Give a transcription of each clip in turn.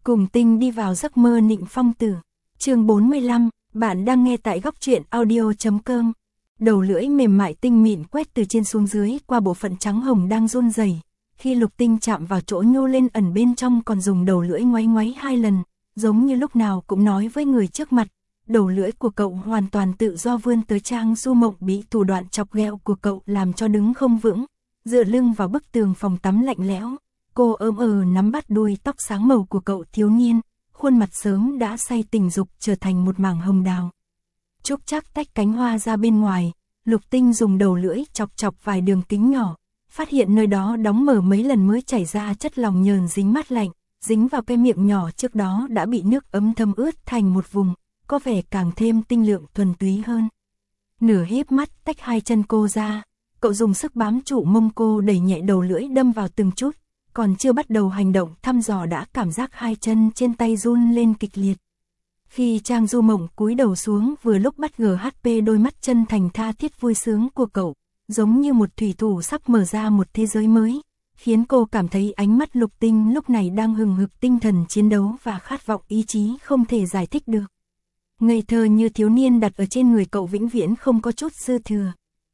Cùng Tinh đi vào giấc mơ Nịnh Phong Tử. Chương 45, bạn đang nghe tại góc truyện audio.com. Đầu lưỡi mềm mại tinh mịn quét từ trên xuống dưới qua bộ phận trắng hồng đang run rẩy. Khi Lục Tinh chạm vào chỗ nhô lên ẩn bên trong còn dùng đầu lưỡi ngoáy ngoáy 2 lần, giống như lúc nào cũng nói với người trước mặt. Đầu lưỡi của cậu hoàn toàn tự do vươn tới Trang Du Mộng bị thủ đoạn chọc ghẹo của cậu làm cho đứng không vững, dựa lưng vào bức tường phòng tắm lạnh lẽo. Cô ôm nắm bắt đuôi tóc sáng màu của cậu thiếu niên, khuôn mặt sớm đã say tình dục trở thành một mảng hồng đào. Trúc Trác tách cánh hoa ra bên ngoài, Lục Tinh dùng đầu lưỡi chọc chọc vài đường kính nhỏ, phát hiện nơi đó đóng mở mấy lần mới chảy ra chất lòng nhờn dính mát lạnh, dính vào cái miệng nhỏ trước đó đã bị nước ấm thấm ướt thành một vùng, có vẻ càng thêm tinh lượng thuần túy hơn. Nửa híp mắt tách hai chân cô ra, cậu dùng sức bám trụ mông cô đẩy nhẹ đầu lưỡi đâm vào từng chút. Còn chưa bắt đầu hành động thăm dò đã cảm giác hai chân trên tay run lên kịch liệt. Khi Trang Du Mộng cúi đầu xuống vừa lúc bắt GHP đôi mắt chân thành tha thiết vui sướng của cậu, giống như một thủy thủ sắp mở ra một thế giới mới, khiến cô cảm thấy ánh mắt Lục Tinh lúc này đang hừng hực tinh thần chiến đấu và khát vọng ý chí không thể giải thích được. Ngây thơ như thiếu niên đặt ở trên người cậu vĩnh viễn không có chút dư thừa.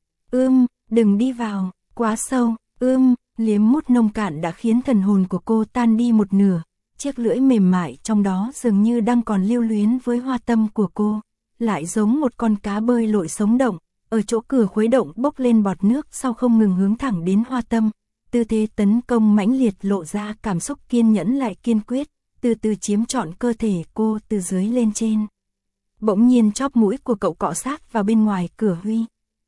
Đừng đi vào, quá sâu, liếm mút nông cạn đã khiến thần hồn của cô tan đi một nửa, chiếc lưỡi mềm mại trong đó dường như đang còn lưu luyến với hoa tâm của cô, lại giống một con cá bơi lội sống động, ở chỗ cửa khuấy động bốc lên bọt nước sau không ngừng hướng thẳng đến hoa tâm, tư thế tấn công mãnh liệt lộ ra cảm xúc kiên nhẫn lại kiên quyết, từ từ chiếm trọn cơ thể cô từ dưới lên trên. Bỗng nhiên chóp mũi của cậu cọ sát vào bên ngoài cửa Huy.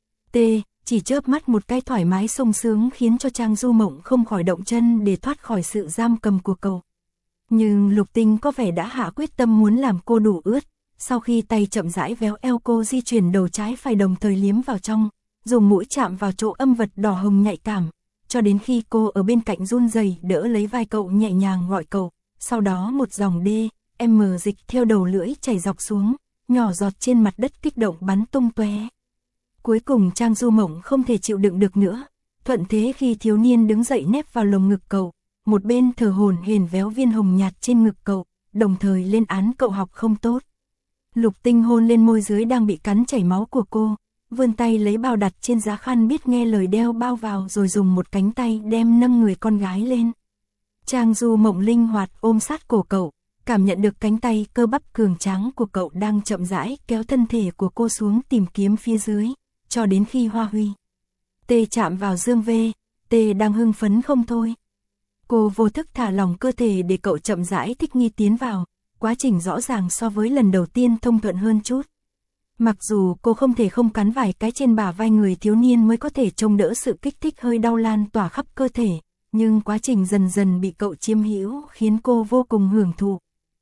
Chỉ chớp mắt một cái thoải mái sung sướng khiến cho Trang Du Mộng không khỏi động chân để thoát khỏi sự giam cầm của cậu. Nhưng Lục Tinh có vẻ đã hạ quyết tâm muốn làm cô đủ ướt, sau khi tay chậm rãi véo eo cô di chuyển đầu trái phải đồng thời liếm vào trong, dùng mũi chạm vào chỗ âm vật đỏ hồng nhạy cảm, cho đến khi cô ở bên cạnh run rẩy đỡ lấy vai cậu nhẹ nhàng gọi cậu, sau đó một dòng dịch theo đầu lưỡi chảy dọc xuống, nhỏ giọt trên mặt đất kích động bắn tung tóe. Cuối cùng Trang Du Mộng không thể chịu đựng được nữa, thuận thế khi thiếu niên đứng dậy nép vào lồng ngực cậu, một bên thở hổn hển véo viên hồng nhạt trên ngực cậu, đồng thời lên án cậu học không tốt. Lục Tinh hôn lên môi dưới đang bị cắn chảy máu của cô, vươn tay lấy bao đặt trên giá khăn biết nghe lời đeo bao vào rồi dùng một cánh tay đem nâng người con gái lên. Trang Du Mộng linh hoạt ôm sát cổ cậu, cảm nhận được cánh tay cơ bắp cường tráng của cậu đang chậm rãi kéo thân thể của cô xuống tìm kiếm phía dưới. Cho đến khi Hoa Huy chạm vào Dương V, đang hưng phấn không thôi. Cô vô thức thả lỏng cơ thể để cậu chậm rãi thích nghi tiến vào, quá trình rõ ràng so với lần đầu tiên thông thuận hơn chút. Mặc dù cô không thể không cắn vài cái trên bả vai người thiếu niên mới có thể trông đỡ sự kích thích hơi đau lan tỏa khắp cơ thể, nhưng quá trình dần dần bị cậu chiếm hữu khiến cô vô cùng hưởng thụ.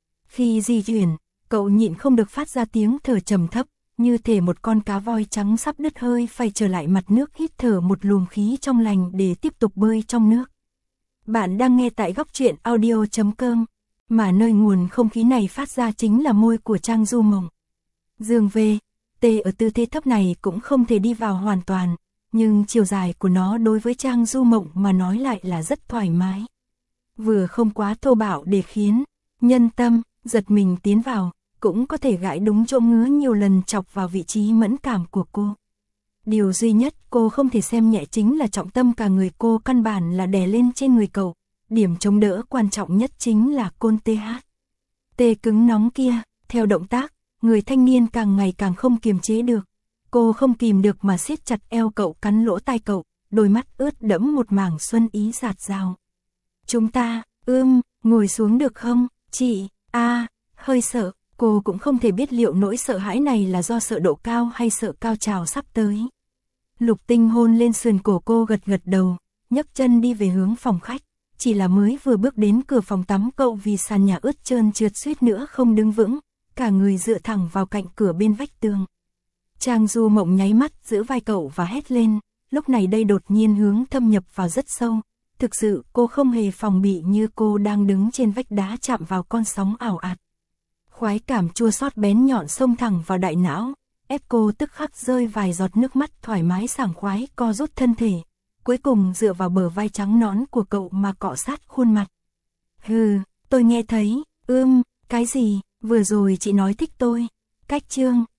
Khi di chuyển, cậu nhịn không được phát ra tiếng thở trầm thấp, như thể một con cá voi trắng sắp đứt hơi phải trở lại mặt nước hít thở một luồng khí trong lành để tiếp tục bơi trong nước. Bạn đang nghe tại góc truyện audio.com, mà nơi nguồn không khí này phát ra chính là môi của Trang Du Mộng. Dương V, ở tư thế thấp này cũng không thể đi vào hoàn toàn, nhưng chiều dài của nó đối với Trang Du Mộng mà nói lại là rất thoải mái. Vừa không quá thô bạo để khiến nhân tâm giật mình tiến vào, cũng có thể gãi đúng chỗ ngứa nhiều lần chọc vào vị trí mẫn cảm của cô. Điều duy nhất cô không thể xem nhẹ chính là trọng tâm cả người cô căn bản là đè lên trên người cậu, điểm chống đỡ quan trọng nhất chính là côn cứng nóng kia, theo động tác, người thanh niên càng ngày càng không kiềm chế được. Cô không kìm được mà siết chặt eo cậu cắn lỗ tai cậu, đôi mắt ướt đẫm một mảng xuân ý rạt rào. Chúng ta, ngồi xuống được không, chị, hơi sợ. Cô cũng không thể biết liệu nỗi sợ hãi này là do sợ độ cao hay sợ cao trào sắp tới. Lục Tinh hôn lên sườn cổ cô gật gật đầu, nhấc chân đi về hướng phòng khách. Chỉ là mới vừa bước đến cửa phòng tắm cậu vì sàn nhà ướt trơn trượt suýt nữa không đứng vững, cả người dựa thẳng vào cạnh cửa bên vách tường. Trang Du Mộng nháy mắt giữ vai cậu và hét lên, lúc này đây đột nhiên hướng thâm nhập vào rất sâu. Thực sự cô không hề phòng bị như cô đang đứng trên vách đá chạm vào con sóng ảo ạt. Khoái cảm chua xót bén nhọn xông thẳng vào đại não, ép cô tức khắc rơi vài giọt nước mắt thoải mái sảng khoái co rút thân thể, cuối cùng dựa vào bờ vai trắng nõn của cậu mà cọ sát khuôn mặt. Tôi nghe thấy, Cái gì, vừa rồi chị nói thích tôi. Cách chương.